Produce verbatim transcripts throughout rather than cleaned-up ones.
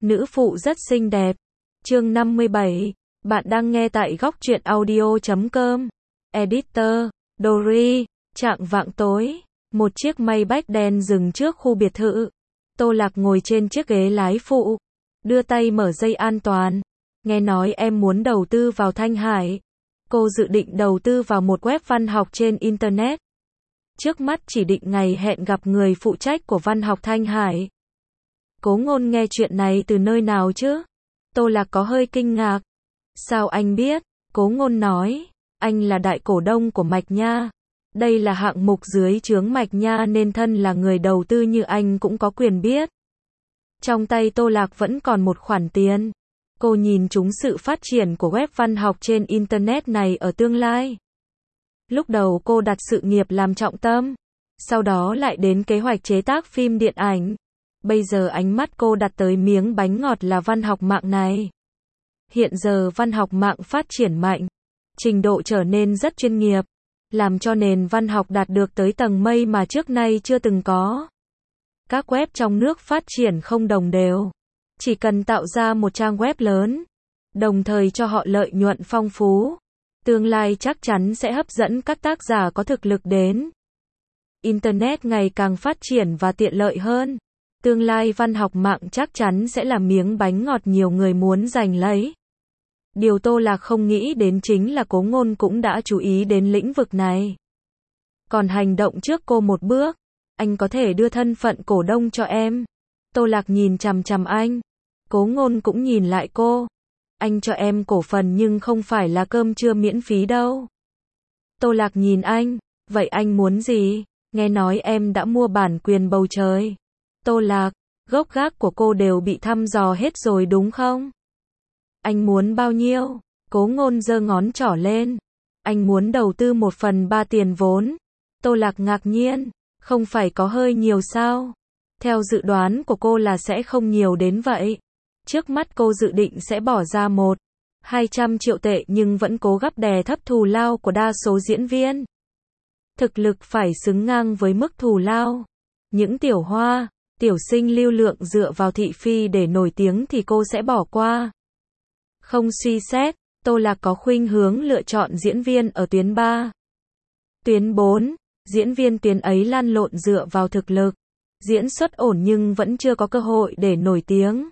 Nữ phụ rất xinh đẹp. Chương năm mươi bảy. Bạn đang nghe tại góc truyện audio chấm com. Editor, Dory. Trạng vạng tối, một chiếc Maybach đen dừng trước khu biệt thự. Tô Lạc ngồi trên chiếc ghế lái phụ, đưa tay mở dây an toàn. Nghe nói em muốn đầu tư vào Thanh Hải. Cô dự định đầu tư vào một web văn học trên Internet. Trước mắt chỉ định ngày hẹn gặp người phụ trách của văn học Thanh Hải. Cố Ngôn nghe chuyện này từ nơi nào chứ? Tô Lạc có hơi kinh ngạc. Sao anh biết? Cố Ngôn nói, anh là đại cổ đông của Mạch Nha. Đây là hạng mục dưới trướng Mạch Nha nên thân là người đầu tư như anh cũng có quyền biết. Trong tay Tô Lạc vẫn còn một khoản tiền. Cô nhìn trúng sự phát triển của web văn học trên Internet này ở tương lai. Lúc đầu cô đặt sự nghiệp làm trọng tâm, sau đó lại đến kế hoạch chế tác phim điện ảnh. Bây giờ ánh mắt cô đặt tới miếng bánh ngọt là văn học mạng này. Hiện giờ văn học mạng phát triển mạnh, trình độ trở nên rất chuyên nghiệp, làm cho nền văn học đạt được tới tầng mây mà trước nay chưa từng có. Các web trong nước phát triển không đồng đều. Chỉ cần tạo ra một trang web lớn, đồng thời cho họ lợi nhuận phong phú, tương lai chắc chắn sẽ hấp dẫn các tác giả có thực lực đến. Internet ngày càng phát triển và tiện lợi hơn. Tương lai văn học mạng chắc chắn sẽ là miếng bánh ngọt nhiều người muốn giành lấy. Điều Tô Lạc không nghĩ đến chính là Cố Ngôn cũng đã chú ý đến lĩnh vực này. Còn hành động trước cô một bước. Anh có thể đưa thân phận cổ đông cho em. Tô Lạc nhìn chằm chằm anh. Cố Ngôn cũng nhìn lại cô. Anh cho em cổ phần nhưng không phải là cơm trưa miễn phí đâu. Tô Lạc nhìn anh. Vậy anh muốn gì? Nghe nói em đã mua bản quyền Bầu Trời. Tô Lạc, gốc gác của cô đều bị thăm dò hết rồi đúng không? Anh muốn bao nhiêu? Cố Ngôn giơ ngón trỏ lên. Anh muốn đầu tư một phần ba tiền vốn. Tô Lạc ngạc nhiên. Không phải có hơi nhiều sao? Theo dự đoán của cô là sẽ không nhiều đến vậy. Trước mắt cô dự định sẽ bỏ ra một, hai trăm triệu tệ nhưng vẫn cố gắng đè thấp thù lao của đa số diễn viên. Thực lực phải xứng ngang với mức thù lao. Những tiểu hoa, tiểu sinh lưu lượng dựa vào thị phi để nổi tiếng thì cô sẽ bỏ qua. Không suy xét, Tô Lạc có khuynh hướng lựa chọn diễn viên ở tuyến ba. Tuyến bốn, diễn viên tuyến ấy lăn lộn dựa vào thực lực. Diễn xuất ổn nhưng vẫn chưa có cơ hội để nổi tiếng.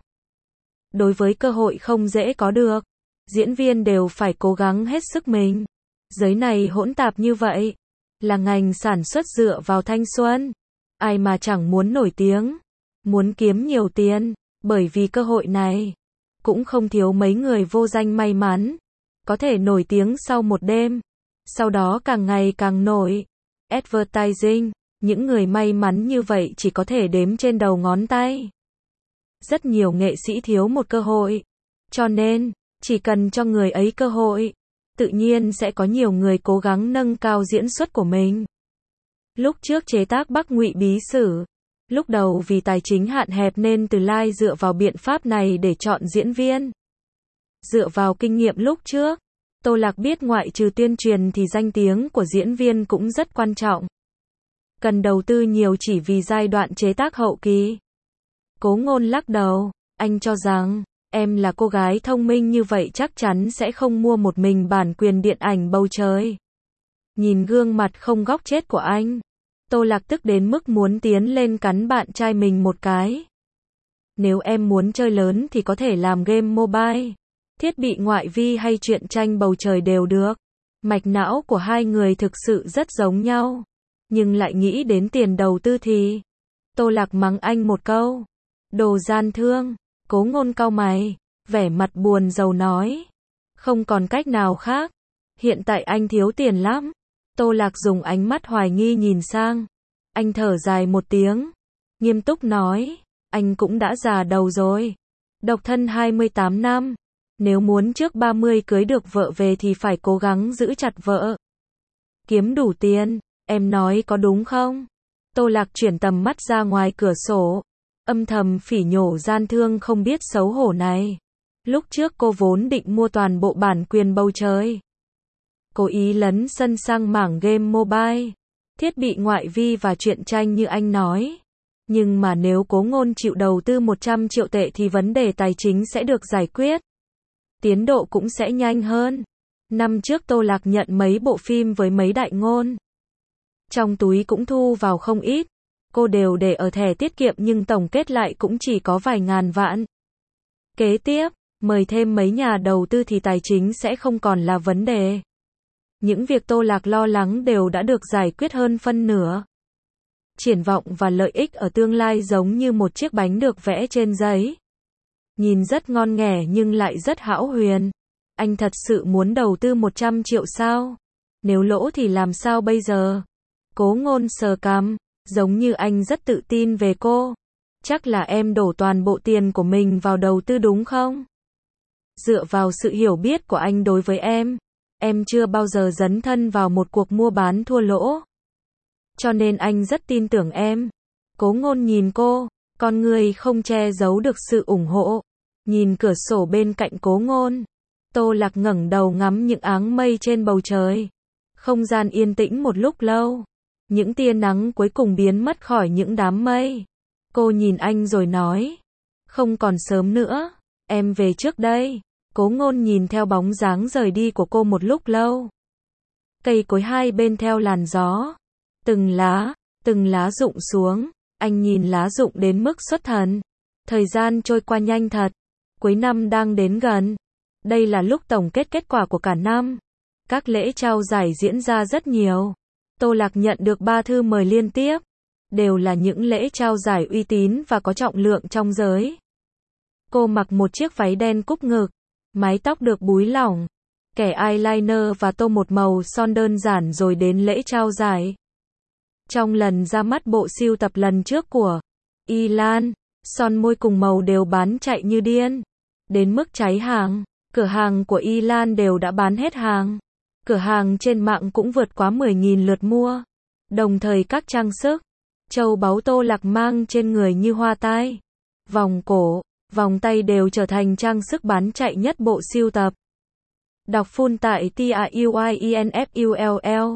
Đối với cơ hội không dễ có được, diễn viên đều phải cố gắng hết sức mình. Giới này hỗn tạp như vậy, là ngành sản xuất dựa vào thanh xuân. Ai mà chẳng muốn nổi tiếng, muốn kiếm nhiều tiền, bởi vì cơ hội này, cũng không thiếu mấy người vô danh may mắn, có thể nổi tiếng sau một đêm, sau đó càng ngày càng nổi. Advertising, những người may mắn như vậy chỉ có thể đếm trên đầu ngón tay. Rất nhiều nghệ sĩ thiếu một cơ hội, cho nên, chỉ cần cho người ấy cơ hội, tự nhiên sẽ có nhiều người cố gắng nâng cao diễn xuất của mình. Lúc trước chế tác Bắc Ngụy Bí Sử, lúc đầu vì tài chính hạn hẹp nên Từ Lai dựa vào biện pháp này để chọn diễn viên. Dựa vào kinh nghiệm lúc trước, Tô Lạc biết ngoại trừ tuyên truyền thì danh tiếng của diễn viên cũng rất quan trọng. Cần đầu tư nhiều chỉ vì giai đoạn chế tác hậu kỳ. Cố Ngôn lắc đầu, anh cho rằng, em là cô gái thông minh như vậy chắc chắn sẽ không mua một mình bản quyền điện ảnh Bầu Trời. Nhìn gương mặt không góc chết của anh, Tô Lạc tức đến mức muốn tiến lên cắn bạn trai mình một cái. Nếu em muốn chơi lớn thì có thể làm game mobile, thiết bị ngoại vi hay truyện tranh Bầu Trời đều được. Mạch não của hai người thực sự rất giống nhau, nhưng lại nghĩ đến tiền đầu tư thì... Tô Lạc mắng anh một câu. Đồ gian thương. Cố Ngôn cau mày, vẻ mặt buồn rầu nói. Không còn cách nào khác. Hiện tại anh thiếu tiền lắm. Tô Lạc dùng ánh mắt hoài nghi nhìn sang. Anh thở dài một tiếng, nghiêm túc nói, anh cũng đã già đầu rồi. Độc thân hai mươi tám năm. Nếu muốn trước ba mươi cưới được vợ về thì phải cố gắng giữ chặt vợ. Kiếm đủ tiền, em nói có đúng không? Tô Lạc chuyển tầm mắt ra ngoài cửa sổ, âm thầm phỉ nhổ gian thương không biết xấu hổ này. Lúc trước cô vốn định mua toàn bộ bản quyền Bầu Trời. Cố ý lấn sân sang mảng game mobile, thiết bị ngoại vi và truyện tranh như anh nói. Nhưng mà nếu Cố Ngôn chịu đầu tư một trăm triệu tệ thì vấn đề tài chính sẽ được giải quyết. Tiến độ cũng sẽ nhanh hơn. Năm trước Tô Lạc nhận mấy bộ phim với mấy đại ngôn. Trong túi cũng thu vào không ít. Cô đều để ở thẻ tiết kiệm nhưng tổng kết lại cũng chỉ có vài ngàn vạn. Kế tiếp, mời thêm mấy nhà đầu tư thì tài chính sẽ không còn là vấn đề. Những việc Tô Lạc lo lắng đều đã được giải quyết hơn phân nửa. Triển vọng và lợi ích ở tương lai giống như một chiếc bánh được vẽ trên giấy. Nhìn rất ngon nghẻ nhưng lại rất hão huyền. Anh thật sự muốn đầu tư một trăm triệu sao? Nếu lỗ thì làm sao bây giờ? Cố Ngôn sờ cằm, giống như anh rất tự tin về cô. Chắc là em đổ toàn bộ tiền của mình vào đầu tư đúng không? Dựa vào sự hiểu biết của anh đối với em, em chưa bao giờ dấn thân vào một cuộc mua bán thua lỗ. Cho nên anh rất tin tưởng em. Cố Ngôn nhìn cô, con người không che giấu được sự ủng hộ. Nhìn cửa sổ bên cạnh Cố Ngôn, Tô Lạc ngẩng đầu ngắm những áng mây trên bầu trời. Không gian yên tĩnh một lúc lâu. Những tia nắng cuối cùng biến mất khỏi những đám mây. Cô nhìn anh rồi nói, không còn sớm nữa, em về trước đây. Cố Ngôn nhìn theo bóng dáng rời đi của cô một lúc lâu. Cây cối hai bên theo làn gió. Từng lá, từng lá rụng xuống. Anh nhìn lá rụng đến mức xuất thần. Thời gian trôi qua nhanh thật. Cuối năm đang đến gần. Đây là lúc tổng kết kết quả của cả năm. Các lễ trao giải diễn ra rất nhiều. Tô Lạc nhận được ba thư mời liên tiếp. Đều là những lễ trao giải uy tín và có trọng lượng trong giới. Cô mặc một chiếc váy đen cúc ngực. Mái tóc được búi lỏng. Kẻ eyeliner và tô một màu son đơn giản rồi đến lễ trao giải. Trong lần ra mắt bộ sưu tập lần trước của Ilan, son môi cùng màu đều bán chạy như điên. Đến mức cháy hàng. Cửa hàng của Ilan đều đã bán hết hàng. Cửa hàng trên mạng cũng vượt quá mười nghìn lượt mua. Đồng thời các trang sức, châu báu Tô Lạc mang trên người như hoa tai, vòng cổ, vòng tay đều trở thành trang sức bán chạy nhất bộ sưu tập. Đọc full tại T A U I E N F U L L.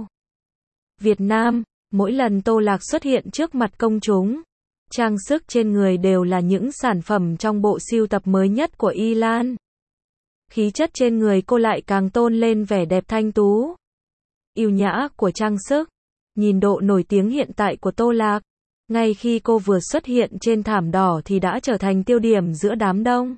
Việt Nam, mỗi lần Tô Lạc xuất hiện trước mặt công chúng, trang sức trên người đều là những sản phẩm trong bộ sưu tập mới nhất của Ilan. Khí chất trên người cô lại càng tôn lên vẻ đẹp thanh tú, yêu nhã của trang sức. Nhìn độ nổi tiếng hiện tại của Tô Lạc, ngay khi cô vừa xuất hiện trên thảm đỏ thì đã trở thành tiêu điểm giữa đám đông.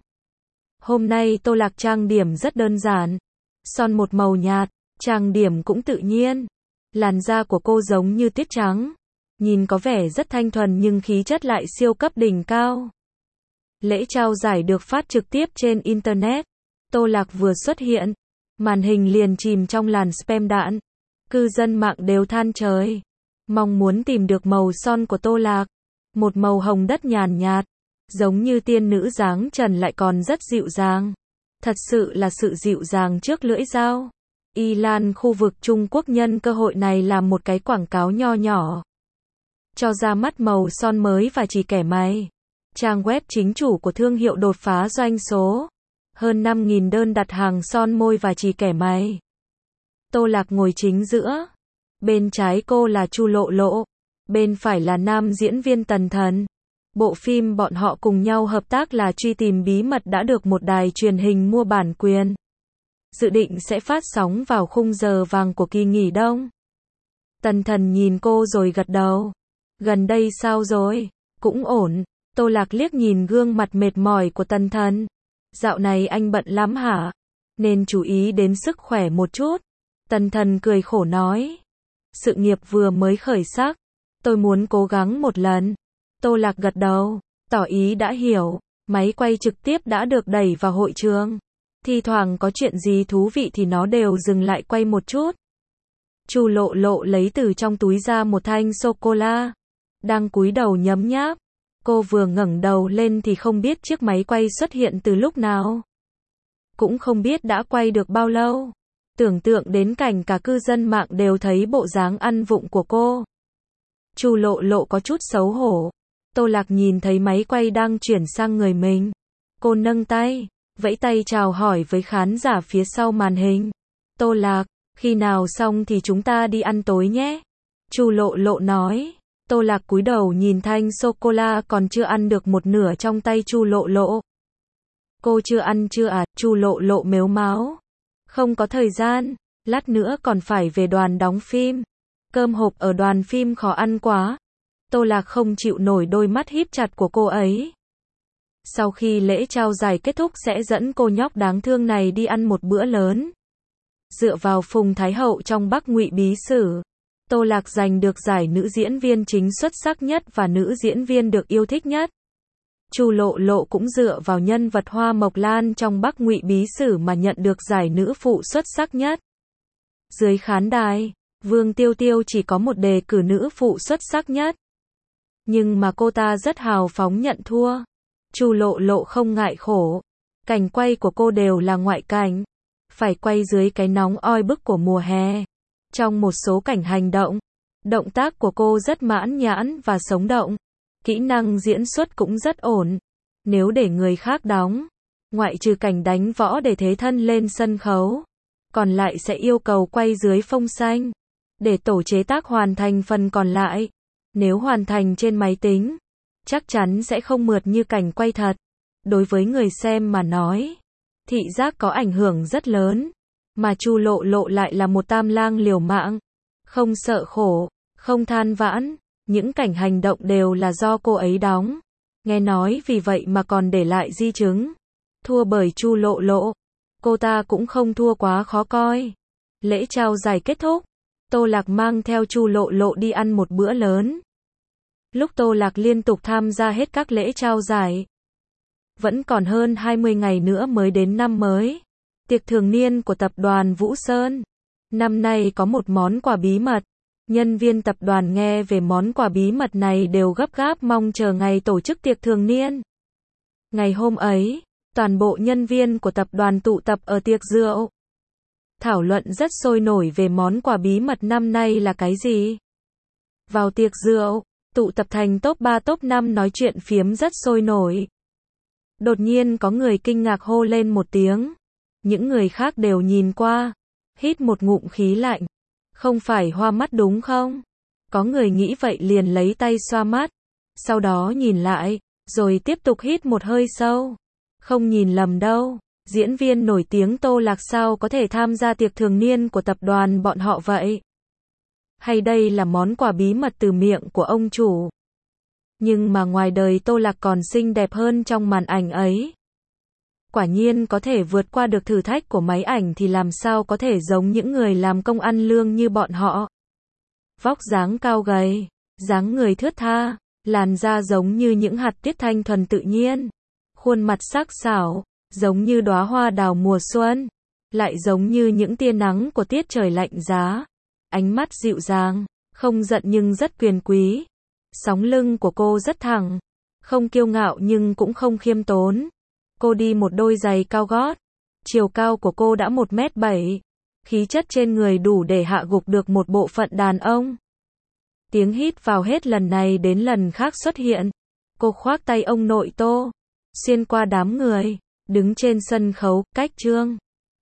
Hôm nay Tô Lạc trang điểm rất đơn giản, son một màu nhạt, trang điểm cũng tự nhiên. Làn da của cô giống như tuyết trắng, nhìn có vẻ rất thanh thuần nhưng khí chất lại siêu cấp đỉnh cao. Lễ trao giải được phát trực tiếp trên Internet. Tô Lạc vừa xuất hiện, màn hình liền chìm trong làn spam đạn. Cư dân mạng đều than trời, mong muốn tìm được màu son của Tô Lạc. Một màu hồng đất nhàn nhạt, giống như tiên nữ dáng trần lại còn rất dịu dàng. Thật sự là sự dịu dàng trước lưỡi dao. Ilan khu vực Trung Quốc nhân cơ hội này làm một cái quảng cáo nho nhỏ. Cho ra mắt màu son mới và chỉ kẻ mày. Trang web chính chủ của thương hiệu đột phá doanh số. Hơn năm nghìn đơn đặt hàng son môi và chỉ kẻ mày. Tô Lạc ngồi chính giữa. Bên trái cô là Chu Lộ Lộ. Bên phải là nam diễn viên Tần Thần. Bộ phim bọn họ cùng nhau hợp tác là Truy tìm bí mật đã được một đài truyền hình mua bản quyền. Dự định sẽ phát sóng vào khung giờ vàng của kỳ nghỉ đông. Tần Thần nhìn cô rồi gật đầu. Gần đây sao rồi? Cũng ổn. Tô Lạc liếc nhìn gương mặt mệt mỏi của Tần Thần. Dạo này anh bận lắm hả? Nên chú ý đến sức khỏe một chút. Tần Thần cười khổ nói. Sự nghiệp vừa mới khởi sắc. Tôi muốn cố gắng một lần. Tô Lạc gật đầu, tỏ ý đã hiểu. Máy quay trực tiếp đã được đẩy vào hội trường. Thi thoảng có chuyện gì thú vị thì nó đều dừng lại quay một chút. Chu Lộ Lộ lấy từ trong túi ra một thanh sô-cô-la. Đang cúi đầu nhấm nháp. Cô vừa ngẩng đầu lên thì không biết chiếc máy quay xuất hiện từ lúc nào. Cũng không biết đã quay được bao lâu. Tưởng tượng đến cảnh cả cư dân mạng đều thấy bộ dáng ăn vụng của cô. Chu Lộ Lộ có chút xấu hổ. Tô Lạc nhìn thấy máy quay đang chuyển sang người mình. Cô nâng tay, vẫy tay chào hỏi với khán giả phía sau màn hình. Tô Lạc, khi nào xong thì chúng ta đi ăn tối nhé. Chu Lộ Lộ nói. Tô Lạc cúi đầu nhìn thanh sô-cô-la còn chưa ăn được một nửa trong tay Chu Lộ Lộ. Cô chưa ăn chưa à? Chu Lộ Lộ mếu máo. Không có thời gian, lát nữa còn phải về đoàn đóng phim. Cơm hộp ở đoàn phim khó ăn quá. Tô Lạc không chịu nổi đôi mắt híp chặt của cô ấy. Sau khi lễ trao giải kết thúc sẽ dẫn cô nhóc đáng thương này đi ăn một bữa lớn. Dựa vào Phùng Thái Hậu trong Bắc Ngụy Bí Sử, Tô Lạc giành được giải nữ diễn viên chính xuất sắc nhất và nữ diễn viên được yêu thích nhất. Chu Lộ Lộ cũng dựa vào nhân vật Hoa Mộc Lan trong Bắc Ngụy Bí Sử mà nhận được giải nữ phụ xuất sắc nhất. Dưới khán đài, Vương Tiêu Tiêu chỉ có một đề cử nữ phụ xuất sắc nhất. Nhưng mà cô ta rất hào phóng nhận thua. Chu Lộ Lộ không ngại khổ. Cảnh quay của cô đều là ngoại cảnh. Phải quay dưới cái nóng oi bức của mùa hè. Trong một số cảnh hành động, động tác của cô rất mãn nhãn và sống động. Kỹ năng diễn xuất cũng rất ổn. Nếu để người khác đóng, ngoại trừ cảnh đánh võ để thế thân lên sân khấu, còn lại sẽ yêu cầu quay dưới phông xanh. Để tổ chế tác hoàn thành phần còn lại, nếu hoàn thành trên máy tính, chắc chắn sẽ không mượt như cảnh quay thật. Đối với người xem mà nói, thị giác có ảnh hưởng rất lớn. Mà Chu Lộ Lộ lại là một tam lang liều mạng. Không sợ khổ, không than vãn. Những cảnh hành động đều là do cô ấy đóng. Nghe nói vì vậy mà còn để lại di chứng. Thua bởi Chu Lộ Lộ. Cô ta cũng không thua quá khó coi. Lễ trao giải kết thúc. Tô Lạc mang theo Chu Lộ Lộ đi ăn một bữa lớn. Lúc Tô Lạc liên tục tham gia hết các lễ trao giải. Vẫn còn hơn hai mươi ngày nữa mới đến năm mới. Tiệc thường niên của tập đoàn Vũ Sơn. Năm nay có một món quà bí mật. Nhân viên tập đoàn nghe về món quà bí mật này đều gấp gáp mong chờ ngày tổ chức tiệc thường niên. Ngày hôm ấy, toàn bộ nhân viên của tập đoàn tụ tập ở tiệc rượu. Thảo luận rất sôi nổi về món quà bí mật năm nay là cái gì. Vào tiệc rượu, tụ tập thành top ba top năm nói chuyện phiếm rất sôi nổi. Đột nhiên có người kinh ngạc hô lên một tiếng. Những người khác đều nhìn qua, hít một ngụm khí lạnh. Không phải hoa mắt đúng không? Có người nghĩ vậy liền lấy tay xoa mắt. Sau đó nhìn lại, rồi tiếp tục hít một hơi sâu. Không nhìn lầm đâu, diễn viên nổi tiếng Tô Lạc sao có thể tham gia tiệc thường niên của tập đoàn bọn họ vậy? Hay đây là món quà bí mật từ miệng của ông chủ? Nhưng mà ngoài đời Tô Lạc còn xinh đẹp hơn trong màn ảnh ấy. Quả nhiên có thể vượt qua được thử thách của máy ảnh thì làm sao có thể giống những người làm công ăn lương như bọn họ. Vóc dáng cao gầy, dáng người thướt tha, làn da giống như những hạt tiết thanh thuần tự nhiên. Khuôn mặt sắc sảo, giống như đóa hoa đào mùa xuân, lại giống như những tia nắng của tiết trời lạnh giá. Ánh mắt dịu dàng, không giận nhưng rất quyền quý. Sóng lưng của cô rất thẳng, không kiêu ngạo nhưng cũng không khiêm tốn. Cô đi một đôi giày cao gót. Chiều cao của cô đã một mét bảy. Khí chất trên người đủ để hạ gục được một bộ phận đàn ông. Tiếng hít vào hết lần này đến lần khác xuất hiện. Cô khoác tay ông nội Tô, xuyên qua đám người, đứng trên sân khấu, cách Trương